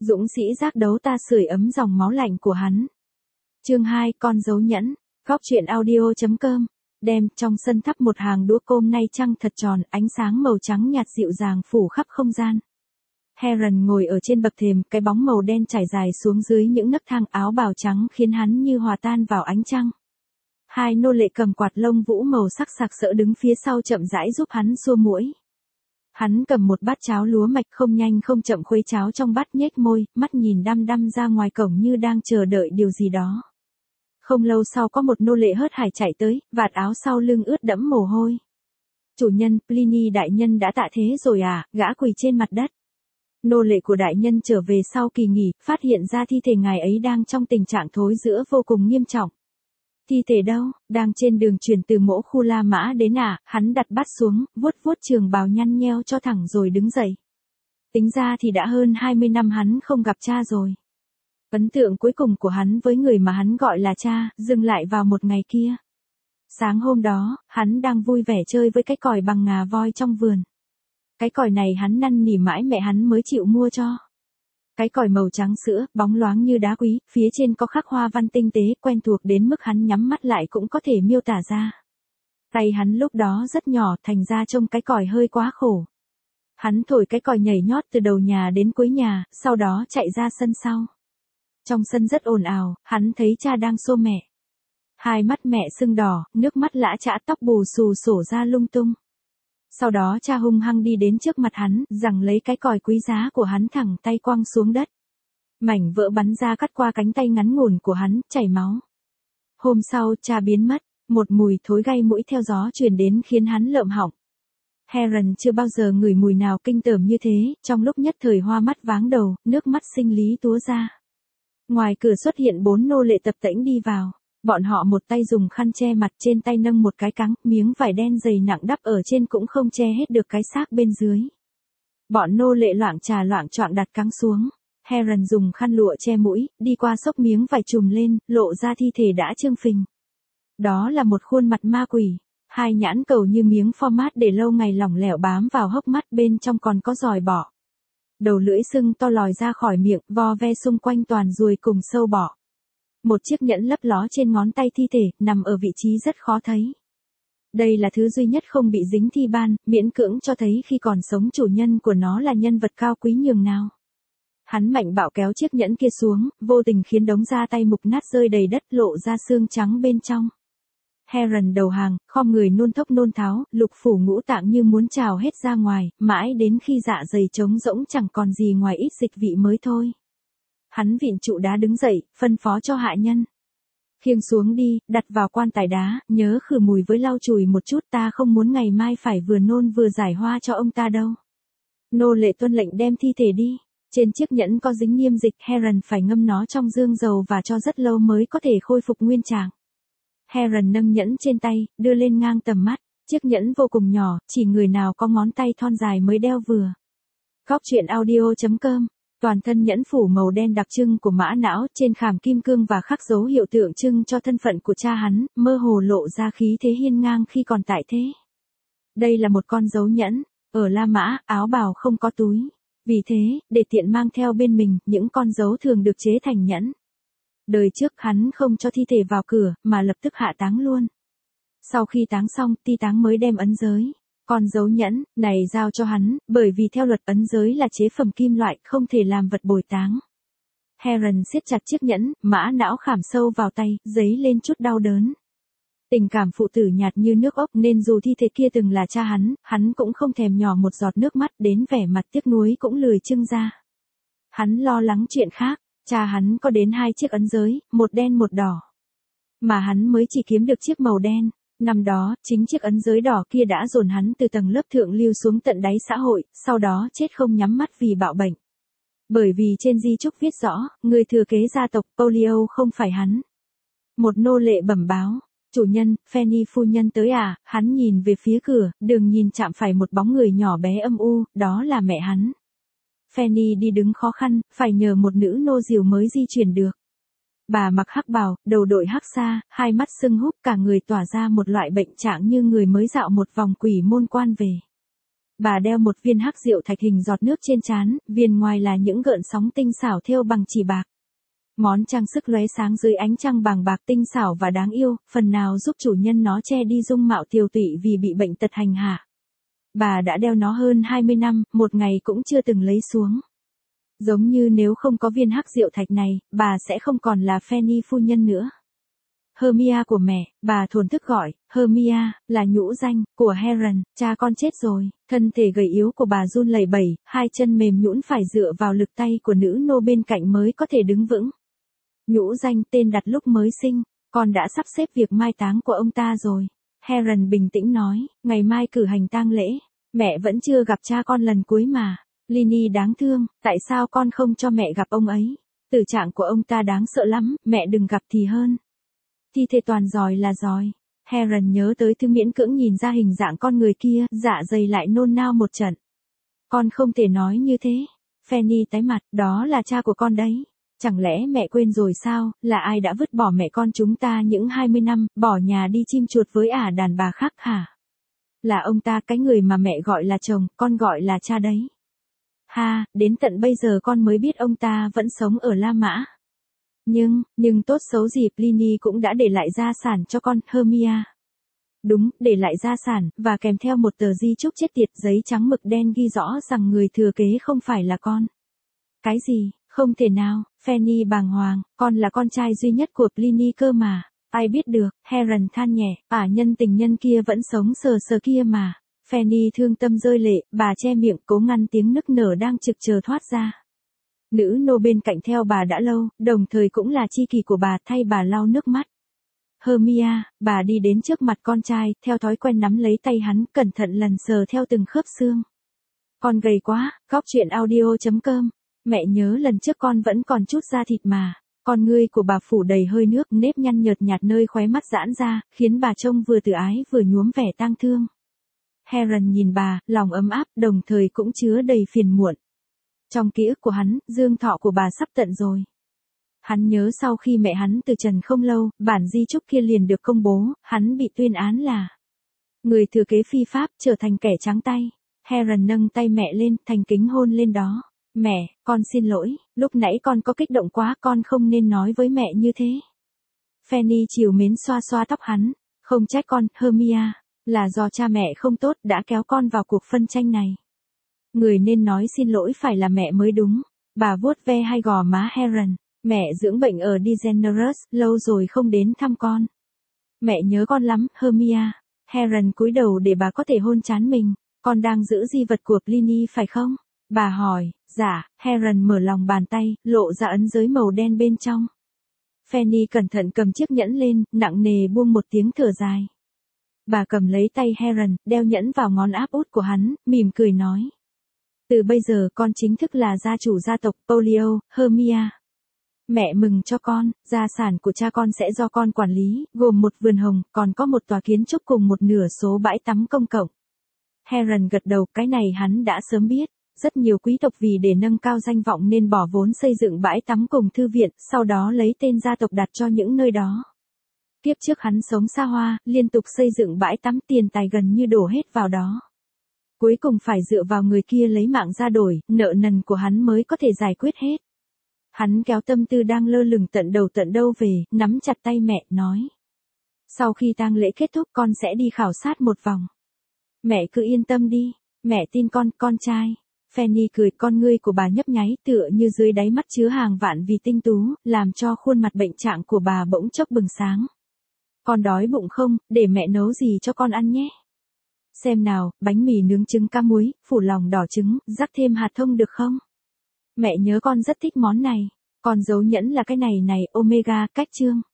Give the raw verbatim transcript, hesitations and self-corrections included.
Dũng sĩ giác đấu ta sưởi ấm dòng máu lạnh của hắn. Chương hai, con dấu nhẫn. Góc truyện audio chấm com. Đêm, trong sân thắp một hàng đũa cơm nay trăng thật tròn, ánh sáng màu trắng nhạt dịu dàng phủ khắp không gian. Heron ngồi ở trên bậc thềm, cái bóng màu đen trải dài xuống dưới những nấc thang, áo bào trắng khiến hắn như hòa tan vào ánh trăng. Hai nô lệ cầm quạt lông vũ màu sắc sặc sỡ đứng phía sau chậm rãi giúp hắn xua muỗi. Hắn cầm một bát cháo lúa mạch, không nhanh không chậm khuấy cháo trong bát, nhếch môi, mắt nhìn đăm đăm ra ngoài cổng như đang chờ đợi điều gì đó. Không lâu sau có một nô lệ hớt hải chạy tới, vạt áo sau lưng ướt đẫm mồ hôi. Chủ nhân, Pliny đại nhân đã tạ thế rồi à? Gã quỳ trên mặt đất. Nô lệ của đại nhân trở về sau kỳ nghỉ, phát hiện ra thi thể ngài ấy đang trong tình trạng thối rữa vô cùng nghiêm trọng. Thi thể đâu? Đang trên đường chuyển từ mỗ khu La Mã đến à? Hắn đặt bát xuống, vuốt vuốt trường bào nhăn nheo cho thẳng rồi đứng dậy. Tính ra thì đã hơn hai mươi năm hắn không gặp cha rồi. Ấn tượng cuối cùng của hắn với người mà hắn gọi là cha, dừng lại vào một ngày kia. Sáng hôm đó, hắn đang vui vẻ chơi với cái còi bằng ngà voi trong vườn. Cái còi này hắn năn nỉ mãi mẹ hắn mới chịu mua cho. Cái còi màu trắng sữa, bóng loáng như đá quý, phía trên có khắc hoa văn tinh tế, quen thuộc đến mức hắn nhắm mắt lại cũng có thể miêu tả ra. Tay hắn lúc đó rất nhỏ, thành ra trông cái còi hơi quá khổ. Hắn thổi cái còi nhảy nhót từ đầu nhà đến cuối nhà, sau đó chạy ra sân sau. Trong sân rất ồn ào, hắn thấy cha đang xô mẹ. Hai mắt mẹ sưng đỏ, nước mắt lã chã, tóc bù xù xổ ra lung tung. Sau đó cha hung hăng đi đến trước mặt hắn, giằng lấy cái còi quý giá của hắn thẳng tay quăng xuống đất. Mảnh vỡ bắn ra cắt qua cánh tay ngắn ngủn của hắn, chảy máu. Hôm sau cha biến mất, một mùi thối gây mũi theo gió truyền đến khiến hắn lợm họng. Heron chưa bao giờ ngửi mùi nào kinh tởm như thế, trong lúc nhất thời hoa mắt váng đầu, nước mắt sinh lý túa ra. Ngoài cửa xuất hiện bốn nô lệ tập tễnh đi vào. Bọn họ một tay dùng khăn che mặt, trên tay nâng một cái cáng, miếng vải đen dày nặng đắp ở trên cũng không che hết được cái xác bên dưới. Bọn nô lệ loạng trà loạng choạng đặt cáng xuống. Heron dùng khăn lụa che mũi, đi qua xốc miếng vải trùm lên, lộ ra thi thể đã trương phình. Đó là một khuôn mặt ma quỷ. Hai nhãn cầu như miếng format để lâu ngày lỏng lẻo bám vào hốc mắt, bên trong còn có giòi bọ. Đầu lưỡi sưng to lòi ra khỏi miệng, vo ve xung quanh toàn ruồi cùng sâu bọ. Một chiếc nhẫn lấp ló trên ngón tay thi thể, nằm ở vị trí rất khó thấy. Đây là thứ duy nhất không bị dính thi ban, miễn cưỡng cho thấy khi còn sống chủ nhân của nó là nhân vật cao quý nhường nào. Hắn mạnh bạo kéo chiếc nhẫn kia xuống, vô tình khiến đống da tay mục nát rơi đầy đất, lộ ra xương trắng bên trong. Heron đầu hàng, khom người nôn thốc nôn tháo, lục phủ ngũ tạng như muốn trào hết ra ngoài, mãi đến khi dạ dày trống rỗng chẳng còn gì ngoài ít dịch vị mới thôi. Hắn vịn trụ đá đứng dậy, phân phó cho hạ nhân. Khiêng xuống đi, đặt vào quan tài đá, nhớ khử mùi với lau chùi một chút, ta không muốn ngày mai phải vừa nôn vừa giải hoa cho ông ta đâu. Nô lệ tuân lệnh đem thi thể đi. Trên chiếc nhẫn có dính niêm dịch, Heron phải ngâm nó trong dương dầu và cho rất lâu mới có thể khôi phục nguyên trạng. Heron nâng nhẫn trên tay, đưa lên ngang tầm mắt. Chiếc nhẫn vô cùng nhỏ, chỉ người nào có ngón tay thon dài mới đeo vừa. Góc truyện audio chấm com. Toàn thân nhẫn phủ màu đen đặc trưng của mã não, trên khảm kim cương và khắc dấu hiệu tượng trưng cho thân phận của cha hắn, mơ hồ lộ ra khí thế hiên ngang khi còn tại thế. Đây là một con dấu nhẫn, ở La Mã, áo bào không có túi. Vì thế, để tiện mang theo bên mình, những con dấu thường được chế thành nhẫn. Đời trước hắn không cho thi thể vào cửa, mà lập tức hạ táng luôn. Sau khi táng xong, ti táng mới đem ấn giới. Con dấu nhẫn này giao cho hắn, bởi vì theo luật ấn giới là chế phẩm kim loại, không thể làm vật bồi táng. Heron siết chặt chiếc nhẫn, mã não khảm sâu vào tay, dấy lên chút đau đớn. Tình cảm phụ tử nhạt như nước ốc, nên dù thi thể kia từng là cha hắn, hắn cũng không thèm nhỏ một giọt nước mắt, đến vẻ mặt tiếc nuối cũng lười trưng ra. Hắn lo lắng chuyện khác, cha hắn có đến hai chiếc ấn giới, một đen một đỏ. Mà hắn mới chỉ kiếm được chiếc màu đen. Năm đó, chính chiếc ấn giới đỏ kia đã dồn hắn từ tầng lớp thượng lưu xuống tận đáy xã hội, sau đó chết không nhắm mắt vì bạo bệnh. Bởi vì trên di chúc viết rõ, người thừa kế gia tộc Polio không phải hắn. Một nô lệ bẩm báo, chủ nhân, Fanny phu nhân tới à? Hắn nhìn về phía cửa, đường nhìn chạm phải một bóng người nhỏ bé âm u, đó là mẹ hắn. Fanny đi đứng khó khăn, phải nhờ một nữ nô diều mới di chuyển được. Bà mặc hắc bào, đầu đội hắc sa, hai mắt sưng húp, cả người tỏa ra một loại bệnh trạng như người mới dạo một vòng quỷ môn quan về. bà đeo một viên hắc diệu thạch hình giọt nước trên trán, viên ngoài là những gợn sóng tinh xảo thêu bằng chỉ bạc. Món trang sức lóe sáng dưới ánh trăng bàng bạc tinh xảo và đáng yêu, phần nào giúp chủ nhân nó che đi dung mạo tiều tụy vì bị bệnh tật hành hạ. Bà đã đeo nó hơn hai mươi năm, một ngày cũng chưa từng lấy xuống. Giống như nếu không có viên hắc diệu thạch này, bà sẽ không còn là Fanny phu nhân nữa. Hermia của mẹ, bà thổn thức gọi, Hermia, là nhũ danh của Heron, cha con chết rồi. Thân thể gầy yếu của bà run lẩy bẩy, hai chân mềm nhũn phải dựa vào lực tay của nữ nô bên cạnh mới có thể đứng vững. Nhũ danh tên đặt lúc mới sinh, con đã sắp xếp việc mai táng của ông ta rồi. Heron bình tĩnh nói, ngày mai cử hành tang lễ, mẹ vẫn chưa gặp cha con lần cuối mà. Lini đáng thương, tại sao con không cho mẹ gặp ông ấy? Tử trạng của ông ta đáng sợ lắm, mẹ đừng gặp thì hơn. Thi thể toàn giòi là giòi. Heron nhớ tới thứ miễn cưỡng nhìn ra hình dạng con người kia, dạ dày lại nôn nao một trận. Con không thể nói như thế. Fanny tái mặt, đó là cha của con đấy. Chẳng lẽ mẹ quên rồi sao, là ai đã vứt bỏ mẹ con chúng ta những hai mươi năm, bỏ nhà đi chim chuột với ả đàn bà khác hả? Là ông ta, cái người mà mẹ gọi là chồng, con gọi là cha đấy. Ha, đến tận bây giờ con mới biết ông ta vẫn sống ở La Mã. Nhưng, nhưng tốt xấu gì Pliny cũng đã để lại gia sản cho con, Hermia. Đúng, để lại gia sản, và kèm theo một tờ di chúc chết tiệt giấy trắng mực đen ghi rõ rằng người thừa kế không phải là con. Cái gì, không thể nào, Fanny bàng hoàng, con là con trai duy nhất của Pliny cơ mà. Ai biết được, Heron than nhẹ, ả nhân tình nhân kia vẫn sống sờ sờ kia mà. Fanny thương tâm rơi lệ, bà che miệng cố ngăn tiếng nức nở đang trực chờ thoát ra. Nữ nô bên cạnh theo bà đã lâu, đồng thời cũng là tri kỷ của bà thay bà lau nước mắt. Hermia, bà đi đến trước mặt con trai, theo thói quen nắm lấy tay hắn, cẩn thận lần sờ theo từng khớp xương. Con gầy quá, góc truyện audio chấm com. Mẹ nhớ lần trước con vẫn còn chút da thịt mà. Con ngươi của bà phủ đầy hơi nước, nếp nhăn nhợt nhạt nơi khóe mắt giãn ra, khiến bà trông vừa tự ái vừa nhuốm vẻ tang thương. Heron nhìn bà, lòng ấm áp, đồng thời cũng chứa đầy phiền muộn. Trong ký ức của hắn, dương thọ của bà sắp tận rồi. Hắn nhớ sau khi mẹ hắn từ trần không lâu, bản di chúc kia liền được công bố, hắn bị tuyên án là người thừa kế phi pháp, trở thành kẻ trắng tay. Heron nâng tay mẹ lên, thành kính hôn lên đó. Mẹ, con xin lỗi, lúc nãy con có kích động quá, con không nên nói với mẹ như thế. Fanny trìu mến xoa xoa tóc hắn, không trách con, Hermia, là do cha mẹ không tốt đã kéo con vào cuộc phân tranh này. Người nên nói xin lỗi phải là mẹ mới đúng. Bà vuốt ve hai gò má Heron, mẹ dưỡng bệnh ở DeGeneres, lâu rồi không đến thăm con. Mẹ nhớ con lắm, Hermia. Heron cúi đầu để bà có thể hôn trán mình. Con đang giữ di vật của Pliny phải không? Bà hỏi, dạ. Heron mở lòng bàn tay, lộ ra ấn giới màu đen bên trong. Fanny cẩn thận cầm chiếc nhẫn lên, nặng nề buông một tiếng thở dài. Bà cầm lấy tay Heron, đeo nhẫn vào ngón áp út của hắn, mỉm cười nói. Từ bây giờ con chính thức là gia chủ gia tộc Polio, Hermia. Mẹ mừng cho con, gia sản của cha con sẽ do con quản lý, gồm một vườn hồng, còn có một tòa kiến trúc cùng một nửa số bãi tắm công cộng. Heron gật đầu, cái này hắn đã sớm biết. Rất nhiều quý tộc vì để nâng cao danh vọng nên bỏ vốn xây dựng bãi tắm cùng thư viện, sau đó lấy tên gia tộc đặt cho những nơi đó. Kiếp trước hắn sống xa hoa, liên tục xây dựng bãi tắm, tiền tài gần như đổ hết vào đó. Cuối cùng phải dựa vào người kia lấy mạng ra đổi, nợ nần của hắn mới có thể giải quyết hết. Hắn kéo tâm tư đang lơ lửng tận đầu tận đâu về, nắm chặt tay mẹ, nói. Sau khi tang lễ kết thúc con sẽ đi khảo sát một vòng. Mẹ cứ yên tâm đi, mẹ tin con, con trai. Fanny cười, con ngươi của bà nhấp nháy tựa như dưới đáy mắt chứa hàng vạn vì tinh tú, làm cho khuôn mặt bệnh trạng của bà bỗng chốc bừng sáng. Con đói bụng không, để mẹ nấu gì cho con ăn nhé. Xem nào, bánh mì nướng trứng cá muối, phủ lòng đỏ trứng, rắc thêm hạt thông được không? Mẹ nhớ con rất thích món này. Con dấu nhẫn là cái này này, Omega, cách chương.